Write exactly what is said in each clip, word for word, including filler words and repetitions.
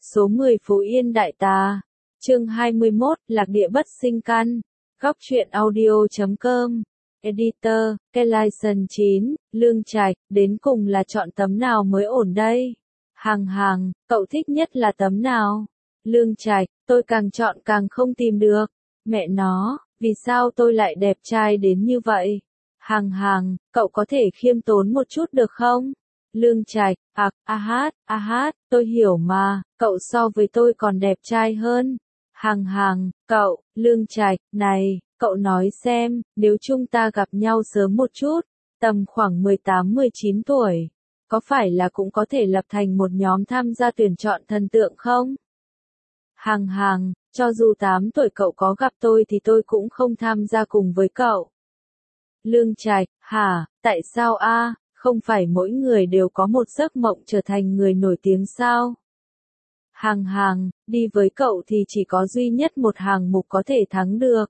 Số mười Phú Yên Đại Tà. Chương hai mươi mốt, Lạc Địa Bất Sinh Căn. Góc truyện audio chấm com. Editor, Kelaison chín, Lương Trạch, đến cùng là chọn tấm nào mới ổn đây? Hàng hàng, cậu thích nhất là tấm nào? Lương Trạch, tôi càng chọn càng không tìm được. Mẹ nó, vì sao tôi lại đẹp trai đến như vậy? Hàng hàng, cậu có thể khiêm tốn một chút được không? Lương Trạch, à, a hát, a hát, tôi hiểu mà, cậu so với tôi còn đẹp trai hơn. Hàng hàng, cậu, Lương Trạch, này, cậu nói xem, nếu chúng ta gặp nhau sớm một chút, tầm khoảng mười tám mười chín tuổi, có phải là cũng có thể lập thành một nhóm tham gia tuyển chọn thần tượng không? Hàng hàng, cho dù tám tuổi cậu có gặp tôi thì tôi cũng không tham gia cùng với cậu. Lương Trạch, hả, tại sao a? Không phải mỗi người đều có một giấc mộng trở thành người nổi tiếng sao? Hàng hàng, đi với cậu thì chỉ có duy nhất một hàng mục có thể thắng được.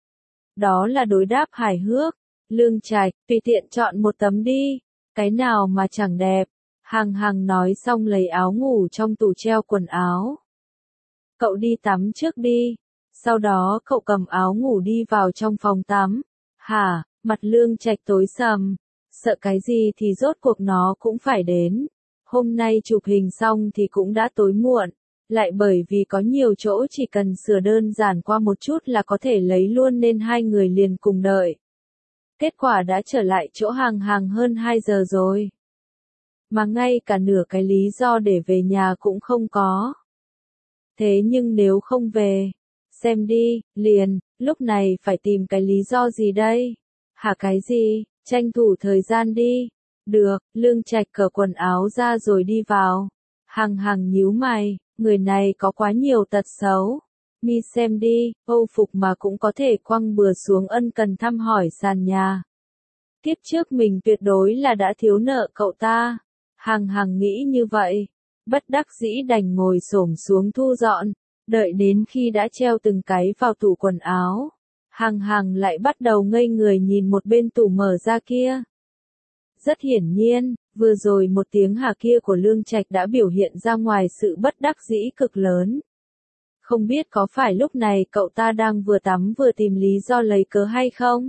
Đó là đối đáp hài hước. Lương Trạch, tùy tiện chọn một tấm đi, cái nào mà chẳng đẹp. Hàng hàng nói xong lấy áo ngủ trong tủ treo quần áo. Cậu đi tắm trước đi, sau đó cậu cầm áo ngủ đi vào trong phòng tắm. Hả, mặt Lương Trạch tối sầm. Sợ cái gì thì rốt cuộc nó cũng phải đến. Hôm nay chụp hình xong thì cũng đã tối muộn. Lại bởi vì có nhiều chỗ chỉ cần sửa đơn giản qua một chút là có thể lấy luôn nên hai người liền cùng đợi. Kết quả đã trở lại chỗ hàng hàng hơn hai giờ rồi. Mà ngay cả nửa cái lý do để về nhà cũng không có. Thế nhưng nếu không về, xem đi, liền, lúc này phải tìm cái lý do gì đây? Hả cái gì? Tranh thủ thời gian đi. Được, Lương Trạch cởi quần áo ra rồi đi vào. Hàng hàng nhíu mày, người này có quá nhiều tật xấu. Mi xem đi, Âu phục mà cũng có thể quăng bừa xuống ân cần thăm hỏi sàn nhà. Kiếp trước mình tuyệt đối là đã thiếu nợ cậu ta. Hàng hàng nghĩ như vậy. Bất đắc dĩ đành ngồi xổm xuống thu dọn. Đợi đến khi đã treo từng cái vào tủ quần áo. Hàng hàng lại bắt đầu ngây người nhìn một bên tủ mở ra kia. Rất hiển nhiên, vừa rồi một tiếng hả kia của Lương Trạch đã biểu hiện ra ngoài sự bất đắc dĩ cực lớn. Không biết có phải lúc này cậu ta đang vừa tắm vừa tìm lý do lấy cớ hay không?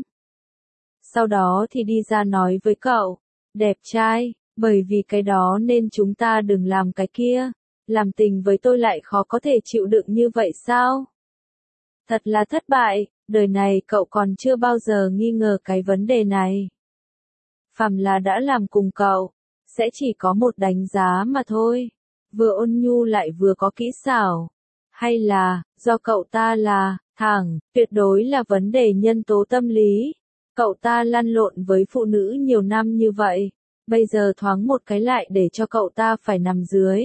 Sau đó thì đi ra nói với cậu, đẹp trai, bởi vì cái đó nên chúng ta đừng làm cái kia. Làm tình với tôi lại khó có thể chịu đựng như vậy sao? Thật là thất bại. Đời này cậu còn chưa bao giờ nghi ngờ cái vấn đề này. Phàm là đã làm cùng cậu, sẽ chỉ có một đánh giá mà thôi. Vừa ôn nhu lại vừa có kỹ xảo. Hay là, do cậu ta là, thẳng, tuyệt đối là vấn đề nhân tố tâm lý. Cậu ta lăn lộn với phụ nữ nhiều năm như vậy. Bây giờ thoáng một cái lại để cho cậu ta phải nằm dưới.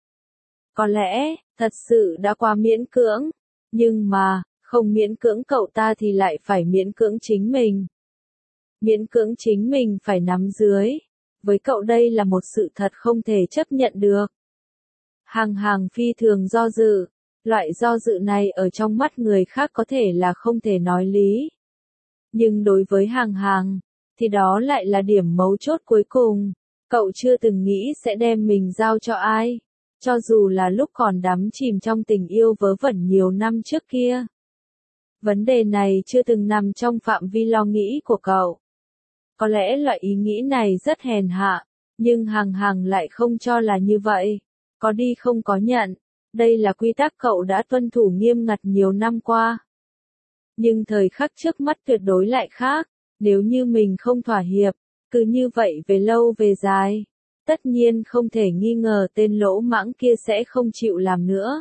Có lẽ, thật sự đã quá miễn cưỡng. Nhưng mà, không miễn cưỡng cậu ta thì lại phải miễn cưỡng chính mình. Miễn cưỡng chính mình phải nắm dưới. Với cậu đây là một sự thật không thể chấp nhận được. Hàng hàng phi thường do dự. Loại do dự này ở trong mắt người khác có thể là không thể nói lý. Nhưng đối với hàng hàng, thì đó lại là điểm mấu chốt cuối cùng. Cậu chưa từng nghĩ sẽ đem mình giao cho ai. Cho dù là lúc còn đắm chìm trong tình yêu vớ vẩn nhiều năm trước kia. Vấn đề này chưa từng nằm trong phạm vi lo nghĩ của cậu. Có lẽ loại ý nghĩ này rất hèn hạ, nhưng hàng hàng lại không cho là như vậy. Có đi không có nhận. Đây là quy tắc cậu đã tuân thủ nghiêm ngặt nhiều năm qua. Nhưng thời khắc trước mắt tuyệt đối lại khác. Nếu như mình không thỏa hiệp, cứ như vậy về lâu về dài. Tất nhiên không thể nghi ngờ tên lỗ mãng kia sẽ không chịu làm nữa.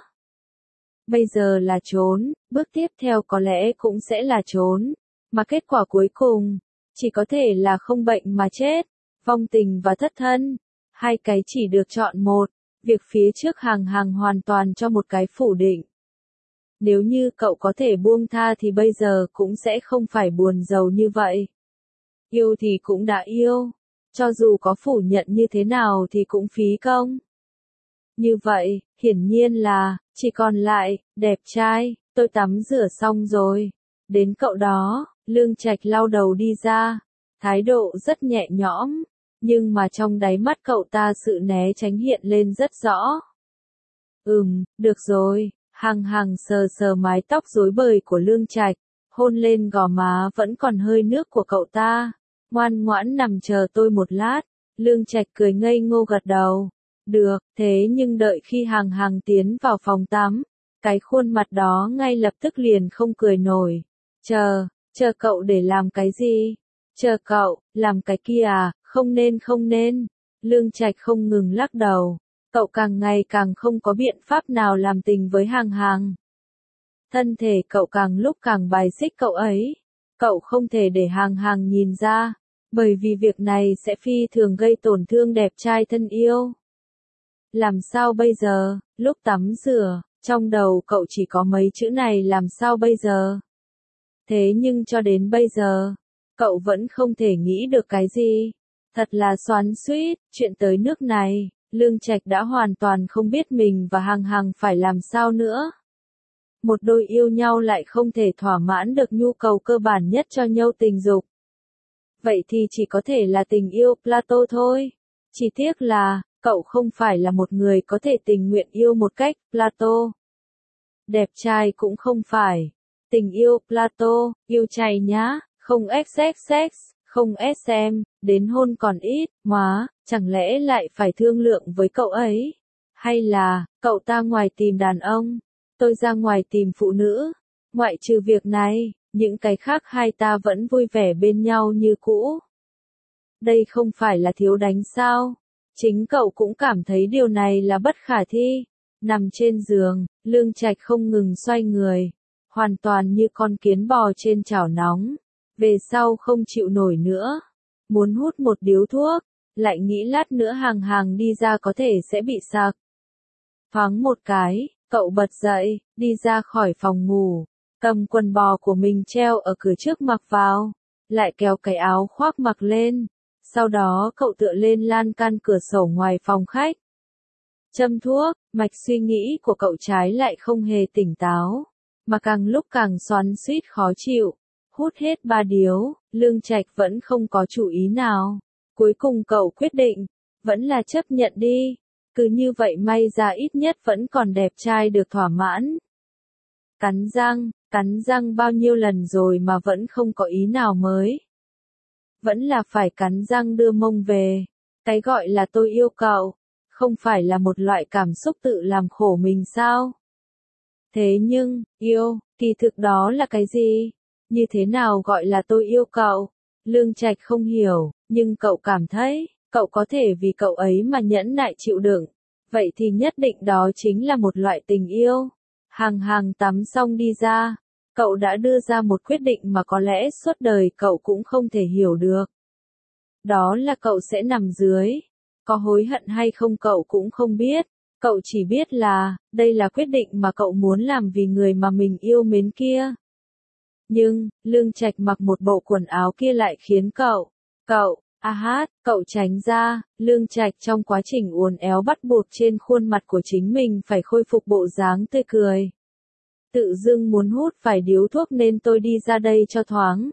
Bây giờ là trốn, bước tiếp theo có lẽ cũng sẽ là trốn. Mà kết quả cuối cùng, chỉ có thể là không bệnh mà chết, vong tình và thất thân. Hai cái chỉ được chọn một, việc phía trước hàng hàng hoàn toàn cho một cái phủ định. Nếu như cậu có thể buông tha thì bây giờ cũng sẽ không phải buồn rầu như vậy. Yêu thì cũng đã yêu, cho dù có phủ nhận như thế nào thì cũng phí công. Như vậy, hiển nhiên là, chỉ còn lại, đẹp trai, tôi tắm rửa xong rồi. Đến cậu đó, Lương Trạch lau đầu đi ra, thái độ rất nhẹ nhõm, nhưng mà trong đáy mắt cậu ta sự né tránh hiện lên rất rõ. Ừm, được rồi, Hằng Hằng sờ sờ mái tóc rối bời của Lương Trạch, hôn lên gò má vẫn còn hơi nước của cậu ta. Ngoan ngoãn nằm chờ tôi một lát. Lương Trạch cười ngây ngô gật đầu. Được, thế nhưng đợi khi Hằng Hằng tiến vào phòng tắm, cái khuôn mặt đó ngay lập tức liền không cười nổi. Chờ, chờ cậu để làm cái gì? Chờ cậu, làm cái kia à, không nên không nên. Lương Trạch không ngừng lắc đầu. Cậu càng ngày càng không có biện pháp nào làm tình với Hằng Hằng. Thân thể cậu càng lúc càng bài xích cậu ấy. Cậu không thể để Hằng Hằng nhìn ra, bởi vì việc này sẽ phi thường gây tổn thương đẹp trai thân yêu. Làm sao bây giờ, lúc tắm rửa, trong đầu cậu chỉ có mấy chữ này làm sao bây giờ? Thế nhưng cho đến bây giờ, cậu vẫn không thể nghĩ được cái gì. Thật là xoắn xuýt, chuyện tới nước này, Lương Trạch đã hoàn toàn không biết mình và Hằng Hằng phải làm sao nữa. Một đôi yêu nhau lại không thể thỏa mãn được nhu cầu cơ bản nhất cho nhau tình dục. Vậy thì chỉ có thể là tình yêu Plato thôi. Chỉ tiếc là, cậu không phải là một người có thể tình nguyện yêu một cách Plato. Đẹp trai cũng không phải. Tình yêu Plato, yêu chay nhá, không ích sex, không ét em, đến hôn còn ít, mà, chẳng lẽ lại phải thương lượng với cậu ấy? Hay là, cậu ta ngoài tìm đàn ông, tôi ra ngoài tìm phụ nữ? Ngoại trừ việc này, những cái khác hai ta vẫn vui vẻ bên nhau như cũ. Đây không phải là thiếu đánh sao? Chính cậu cũng cảm thấy điều này là bất khả thi. Nằm trên giường, Lương Trạch không ngừng xoay người, hoàn toàn như con kiến bò trên chảo nóng. Về sau không chịu nổi nữa, muốn hút một điếu thuốc, lại nghĩ lát nữa Hằng Hằng đi ra có thể sẽ bị sặc. Thoáng một cái, cậu bật dậy, đi ra khỏi phòng ngủ, cầm quần bò của mình treo ở cửa trước mặc vào, lại kéo cái áo khoác mặc lên. Sau đó cậu tựa lên lan can cửa sổ ngoài phòng khách. Châm thuốc, mạch suy nghĩ của cậu trái lại không hề tỉnh táo, mà càng lúc càng xoắn xuýt khó chịu. Hút hết ba điếu, Lương Trạch vẫn không có chủ ý nào. Cuối cùng cậu quyết định, vẫn là chấp nhận đi. Cứ như vậy may ra ít nhất vẫn còn đẹp trai được thỏa mãn. Cắn răng, cắn răng bao nhiêu lần rồi mà vẫn không có ý nào mới. Vẫn là phải cắn răng đưa mông về. Cái gọi là tôi yêu cậu, không phải là một loại cảm xúc tự làm khổ mình sao? Thế nhưng, yêu, kỳ thực đó là cái gì? Như thế nào gọi là tôi yêu cậu? Lương Trạch không hiểu, nhưng cậu cảm thấy, cậu có thể vì cậu ấy mà nhẫn nại chịu đựng. Vậy thì nhất định đó chính là một loại tình yêu. Hằng Hằng tắm xong đi ra, cậu đã đưa ra một quyết định mà có lẽ suốt đời cậu cũng không thể hiểu được. Đó là cậu sẽ nằm dưới. Có hối hận hay không cậu cũng không biết. Cậu chỉ biết là, đây là quyết định mà cậu muốn làm vì người mà mình yêu mến kia. Nhưng, Lương Trạch mặc một bộ quần áo kia lại khiến cậu, cậu, a hát, cậu tránh ra. Lương Trạch trong quá trình uốn éo bắt buộc trên khuôn mặt của chính mình phải khôi phục bộ dáng tươi cười. Tự dưng muốn hút vài điếu thuốc nên tôi đi ra đây cho thoáng.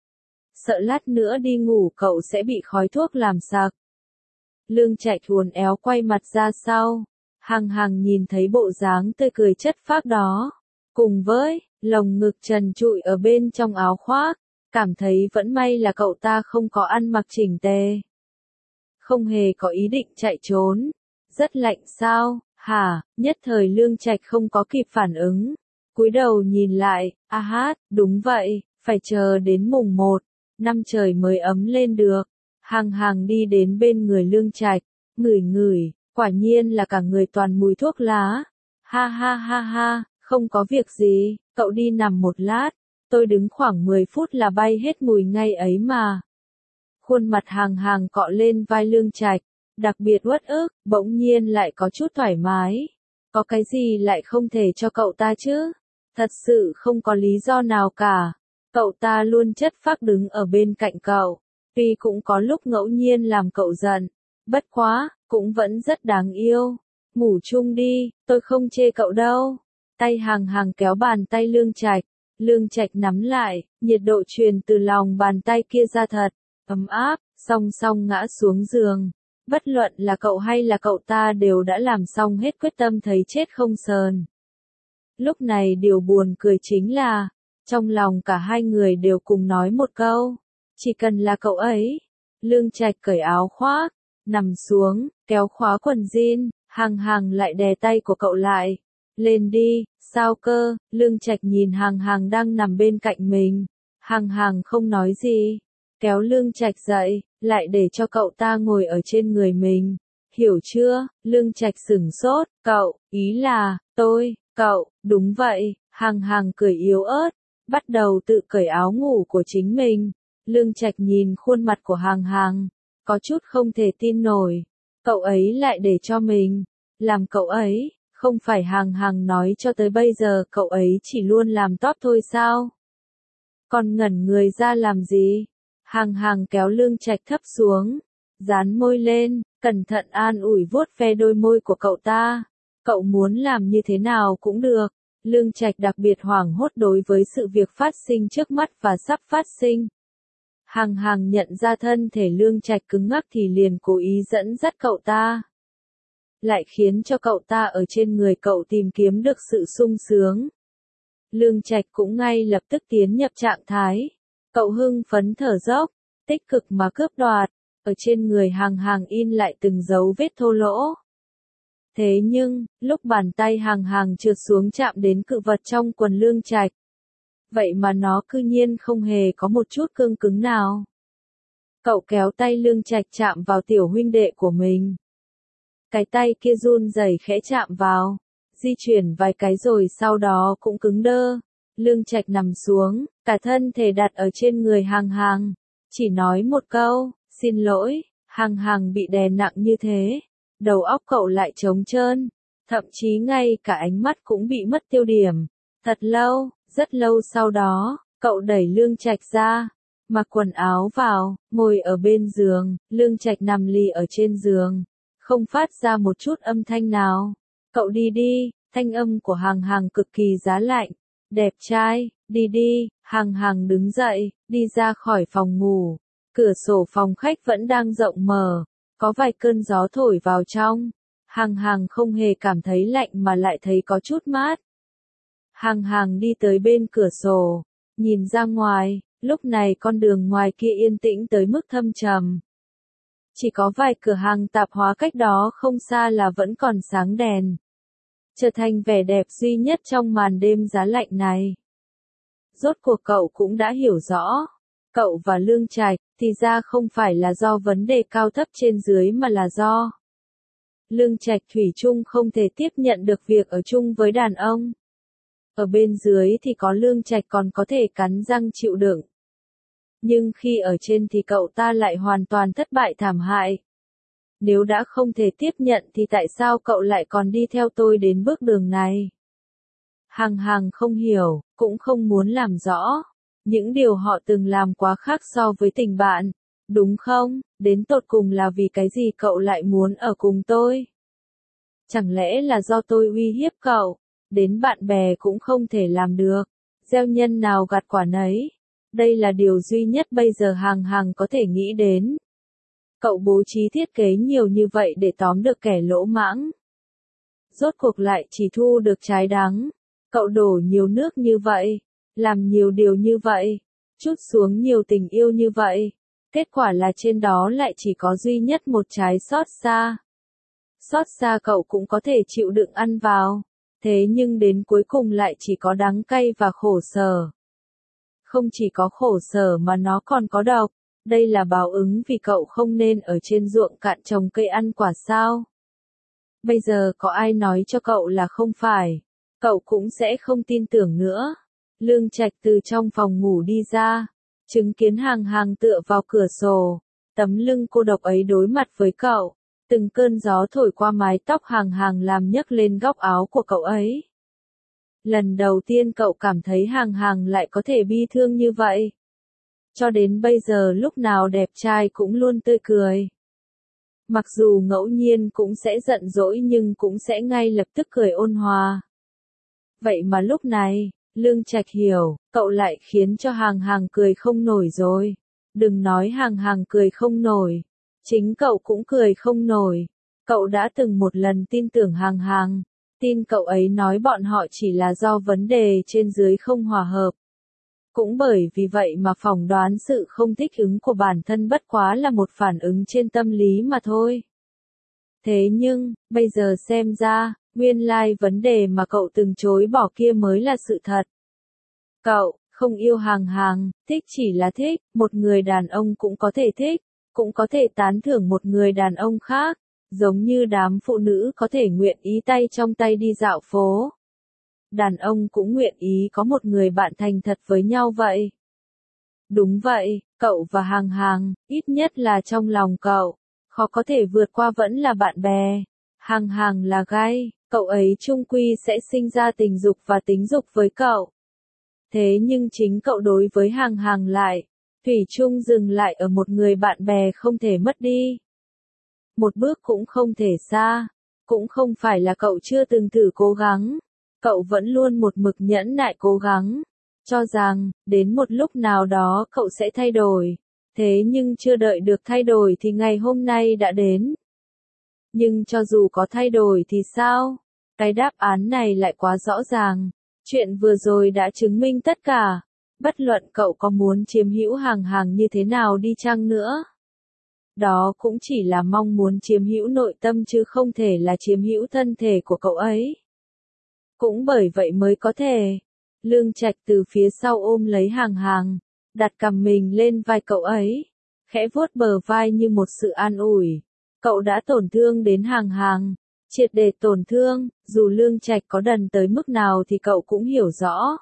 Sợ lát nữa đi ngủ cậu sẽ bị khói thuốc làm sặc. Lương Trạch uốn éo quay mặt ra sau. Hằng Hằng nhìn thấy bộ dáng tươi cười chất phác đó, cùng với lồng ngực trần trụi ở bên trong áo khoác, cảm thấy vẫn may là cậu ta không có ăn mặc chỉnh tề. Không hề có ý định chạy trốn. Rất lạnh sao, hả? Nhất thời Lương Trạch không có kịp phản ứng. Cúi đầu nhìn lại, a hát, đúng vậy, phải chờ đến mùng một, năm trời mới ấm lên được. Hằng Hằng đi đến bên người Lương Trạch, ngửi ngửi, quả nhiên là cả người toàn mùi thuốc lá. Ha ha ha ha, không có việc gì, cậu đi nằm một lát, tôi đứng khoảng mười phút là bay hết mùi ngay ấy mà. Khuôn mặt Hằng Hằng cọ lên vai Lương Trạch, đặc biệt uất ức, bỗng nhiên lại có chút thoải mái. Có cái gì lại không thể cho cậu ta chứ? Thật sự không có lý do nào cả. Cậu ta luôn chất phác đứng ở bên cạnh cậu, tuy cũng có lúc ngẫu nhiên làm cậu giận, bất quá, cũng vẫn rất đáng yêu. Ngủ chung đi, tôi không chê cậu đâu. Tay Hằng Hằng kéo bàn tay Lương Trạch, Lương Trạch nắm lại, nhiệt độ truyền từ lòng bàn tay kia ra thật ấm áp, song song ngã xuống giường. Bất luận là cậu hay là cậu ta đều đã làm xong hết quyết tâm thấy chết không sờn. Lúc này điều buồn cười chính là, trong lòng cả hai người đều cùng nói một câu, chỉ cần là cậu ấy. Lương Trạch cởi áo khoác, nằm xuống, kéo khóa quần jean, Hằng Hằng lại đè tay của cậu lại. Lên đi, sao cơ? Lương Trạch nhìn Hằng Hằng đang nằm bên cạnh mình. Hằng Hằng không nói gì, kéo Lương Trạch dậy, lại để cho cậu ta ngồi ở trên người mình. Hiểu chưa? Lương Trạch sửng sốt, cậu, ý là, tôi, cậu, đúng vậy. Hằng Hằng cười yếu ớt, bắt đầu tự cởi áo ngủ của chính mình. Lương Trạch nhìn khuôn mặt của Hằng Hằng, có chút không thể tin nổi. Cậu ấy lại để cho mình làm cậu ấy, không phải Hằng Hằng nói cho tới bây giờ cậu ấy chỉ luôn làm top thôi sao? Còn ngẩn người ra làm gì? Hằng Hằng kéo Lương Trạch thấp xuống, dán môi lên, cẩn thận an ủi vuốt ve đôi môi của cậu ta. Cậu muốn làm như thế nào cũng được. Lương Trạch đặc biệt hoảng hốt đối với sự việc phát sinh trước mắt và sắp phát sinh. Hằng Hằng nhận ra thân thể Lương Trạch cứng ngắc thì liền cố ý dẫn dắt cậu ta. Lại khiến cho cậu ta ở trên người cậu tìm kiếm được sự sung sướng. Lương Trạch cũng ngay lập tức tiến nhập trạng thái. Cậu hưng phấn thở dốc, tích cực mà cướp đoạt. Ở trên người Hằng Hằng in lại từng dấu vết thô lỗ. Thế nhưng, lúc bàn tay Hằng Hằng trượt xuống chạm đến cự vật trong quần Lương Trạch, vậy mà nó cư nhiên không hề có một chút cương cứng nào. Cậu kéo tay Lương Trạch chạm vào tiểu huynh đệ của mình. Cái tay kia run rẩy khẽ chạm vào, di chuyển vài cái rồi sau đó cũng cứng đơ. Lương Trạch nằm xuống, cả thân thể đặt ở trên người Hằng Hằng, chỉ nói một câu, xin lỗi. Hằng Hằng bị đè nặng như thế, đầu óc cậu lại trống trơn, thậm chí ngay cả ánh mắt cũng bị mất tiêu điểm. Thật lâu, rất lâu sau đó, cậu đẩy Lương Trạch ra, mặc quần áo vào, ngồi ở bên giường. Lương Trạch nằm lì ở trên giường, không phát ra một chút âm thanh nào. Cậu đi đi, thanh âm của Hằng Hằng cực kỳ giá lạnh. Đẹp trai, đi đi. Hằng Hằng đứng dậy, đi ra khỏi phòng ngủ. Cửa sổ phòng khách vẫn đang rộng mở, có vài cơn gió thổi vào trong. Hằng Hằng không hề cảm thấy lạnh mà lại thấy có chút mát. Hằng Hằng đi tới bên cửa sổ, nhìn ra ngoài. Lúc này con đường ngoài kia yên tĩnh tới mức thâm trầm. Chỉ có vài cửa hàng tạp hóa cách đó không xa là vẫn còn sáng đèn, trở thành vẻ đẹp duy nhất trong màn đêm giá lạnh này. Rốt cuộc cậu cũng đã hiểu rõ, cậu và Lương Trạch thì ra không phải là do vấn đề cao thấp trên dưới mà là do Lương Trạch thủy chung không thể tiếp nhận được việc ở chung với đàn ông. Ở bên dưới thì có Lương Trạch còn có thể cắn răng chịu đựng. Nhưng khi ở trên thì cậu ta lại hoàn toàn thất bại thảm hại. Nếu đã không thể tiếp nhận thì tại sao cậu lại còn đi theo tôi đến bước đường này? Hằng Hằng không hiểu, cũng không muốn làm rõ. Những điều họ từng làm quá khác so với tình bạn, đúng không? Đến tột cùng là vì cái gì cậu lại muốn ở cùng tôi? Chẳng lẽ là do tôi uy hiếp cậu? Đến bạn bè cũng không thể làm được. Gieo nhân nào gặt quả nấy. Đây là điều duy nhất bây giờ Hằng Hằng có thể nghĩ đến. Cậu bố trí thiết kế nhiều như vậy để tóm được kẻ lỗ mãng. Rốt cuộc lại chỉ thu được trái đắng. Cậu đổ nhiều nước như vậy, làm nhiều điều như vậy, chút xuống nhiều tình yêu như vậy. Kết quả là trên đó lại chỉ có duy nhất một trái xót xa. Xót xa cậu cũng có thể chịu đựng ăn vào. Thế nhưng đến cuối cùng lại chỉ có đắng cay và khổ sở. Không chỉ có khổ sở mà nó còn có độc. Đây là báo ứng vì cậu không nên ở trên ruộng cạn trồng cây ăn quả sao. Bây giờ có ai nói cho cậu là không phải, cậu cũng sẽ không tin tưởng nữa. Lương Trạch từ trong phòng ngủ đi ra, chứng kiến Hằng Hằng tựa vào cửa sổ, tấm lưng cô độc ấy đối mặt với cậu. Từng cơn gió thổi qua mái tóc Hằng Hằng làm nhấc lên góc áo của cậu ấy. Lần đầu tiên cậu cảm thấy Hằng Hằng lại có thể bi thương như vậy. Cho đến bây giờ lúc nào đẹp trai cũng luôn tươi cười. Mặc dù ngẫu nhiên cũng sẽ giận dỗi nhưng cũng sẽ ngay lập tức cười ôn hòa. Vậy mà lúc này, Lương Trạch hiểu, cậu lại khiến cho Hằng Hằng cười không nổi rồi. Đừng nói Hằng Hằng cười không nổi, Chính cậu cũng cười không nổi. Cậu đã từng một lần tin tưởng Hàng Hàng, tin cậu ấy nói bọn họ chỉ là do vấn đề trên dưới không hòa hợp. Cũng bởi vì vậy mà phỏng đoán sự không thích ứng của bản thân bất quá là một phản ứng trên tâm lý mà thôi. Thế nhưng, bây giờ xem ra, nguyên lai vấn đề mà cậu từng chối bỏ kia mới là sự thật. Cậu, không yêu Hàng Hàng, thích chỉ là thích, một người đàn ông cũng có thể thích, cũng có thể tán thưởng một người đàn ông khác, giống như đám phụ nữ có thể nguyện ý tay trong tay đi dạo phố. Đàn ông cũng nguyện ý có một người bạn thành thật với nhau vậy. Đúng vậy, cậu và Hàng Hàng, ít nhất là trong lòng cậu, khó có thể vượt qua vẫn là bạn bè. Hàng Hàng là gay, cậu ấy chung quy sẽ sinh ra tình dục và tính dục với cậu. Thế nhưng chính cậu đối với Hàng Hàng lại, thủy chung dừng lại ở một người bạn bè không thể mất đi. Một bước cũng không thể xa, cũng không phải là cậu chưa từng thử cố gắng. Cậu vẫn luôn một mực nhẫn nại cố gắng, cho rằng, đến một lúc nào đó cậu sẽ thay đổi. Thế nhưng chưa đợi được thay đổi thì ngày hôm nay đã đến. Nhưng cho dù có thay đổi thì sao? Cái đáp án này lại quá rõ ràng. Chuyện vừa rồi đã chứng minh tất cả. Bất luận cậu có muốn chiếm hữu Hàng Hàng như thế nào đi chăng nữa. Đó cũng chỉ là mong muốn chiếm hữu nội tâm chứ không thể là chiếm hữu thân thể của cậu ấy. Cũng bởi vậy mới có thể. Lương Trạch từ phía sau ôm lấy Hàng Hàng, đặt cằm mình lên vai cậu ấy, khẽ vuốt bờ vai như một sự an ủi. Cậu đã tổn thương đến Hàng Hàng, triệt để tổn thương, dù Lương Trạch có đần tới mức nào thì cậu cũng hiểu rõ.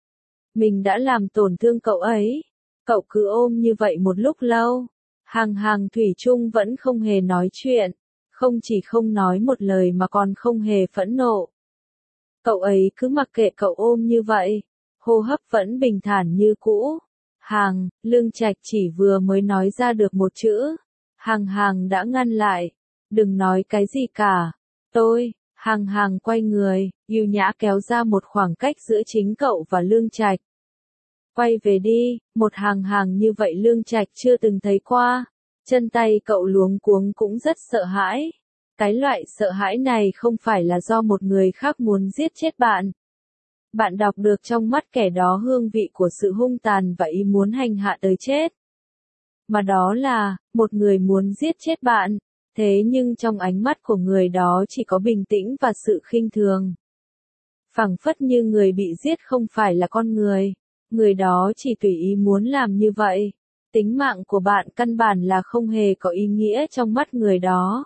Mình đã làm tổn thương cậu ấy. Cậu cứ ôm như vậy một lúc lâu. Hàng Hàng thủy chung vẫn không hề nói chuyện, không chỉ không nói một lời mà còn không hề phẫn nộ. Cậu ấy cứ mặc kệ cậu ôm như vậy, hô hấp vẫn bình thản như cũ. Hàng, Lương Trạch chỉ vừa mới nói ra được một chữ. Hàng Hàng đã ngăn lại. Đừng nói cái gì cả. Tôi, Hàng Hàng quay người, yêu nhã kéo ra một khoảng cách giữa chính cậu và Lương Trạch. Quay về đi, một Hàng Hàng như vậy Lương Trạch chưa từng thấy qua. Chân tay cậu luống cuống cũng rất sợ hãi. Cái loại sợ hãi này không phải là do một người khác muốn giết chết bạn. Bạn đọc được trong mắt kẻ đó hương vị của sự hung tàn và ý muốn hành hạ tới chết. Mà đó là, một người muốn giết chết bạn. Thế nhưng trong ánh mắt của người đó chỉ có bình tĩnh và sự khinh thường. Phảng phất như người bị giết không phải là con người. Người đó chỉ tùy ý muốn làm như vậy. Tính mạng của bạn căn bản là không hề có ý nghĩa trong mắt người đó.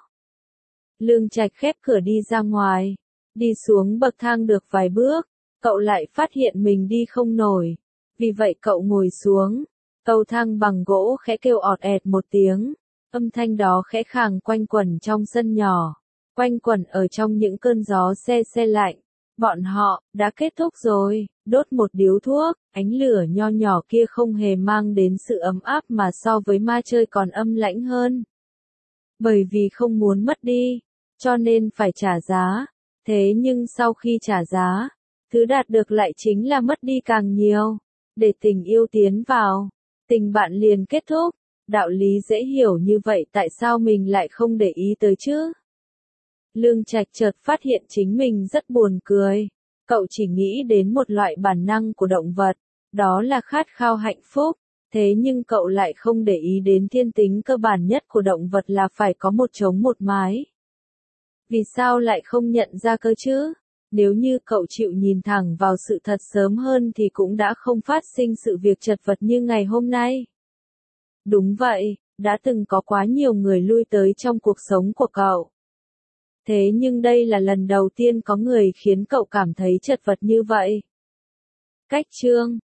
Lương Trạch khép cửa đi ra ngoài. Đi xuống bậc thang được vài bước, cậu lại phát hiện mình đi không nổi. Vì vậy cậu ngồi xuống. Cầu thang bằng gỗ khẽ kêu ọt ẹt một tiếng. Âm thanh đó khẽ khàng quanh quẩn trong sân nhỏ. Quanh quẩn ở trong những cơn gió se se lạnh. Bọn họ, đã kết thúc rồi, đốt một điếu thuốc, ánh lửa nho nhỏ kia không hề mang đến sự ấm áp mà so với ma chơi còn âm lãnh hơn. Bởi vì không muốn mất đi, cho nên phải trả giá. Thế nhưng sau khi trả giá, thứ đạt được lại chính là mất đi càng nhiều. Để tình yêu tiến vào, tình bạn liền kết thúc. Đạo lý dễ hiểu như vậy tại sao mình lại không để ý tới chứ? Lương Trạch chợt phát hiện chính mình rất buồn cười. Cậu chỉ nghĩ đến một loại bản năng của động vật, đó là khát khao hạnh phúc. Thế nhưng cậu lại không để ý đến thiên tính cơ bản nhất của động vật là phải có một trống một mái. Vì sao lại không nhận ra cơ chứ? Nếu như cậu chịu nhìn thẳng vào sự thật sớm hơn thì cũng đã không phát sinh sự việc chật vật như ngày hôm nay. Đúng vậy, đã từng có quá nhiều người lui tới trong cuộc sống của cậu. Thế nhưng đây là lần đầu tiên có người khiến cậu cảm thấy chật vật như vậy. Cách chương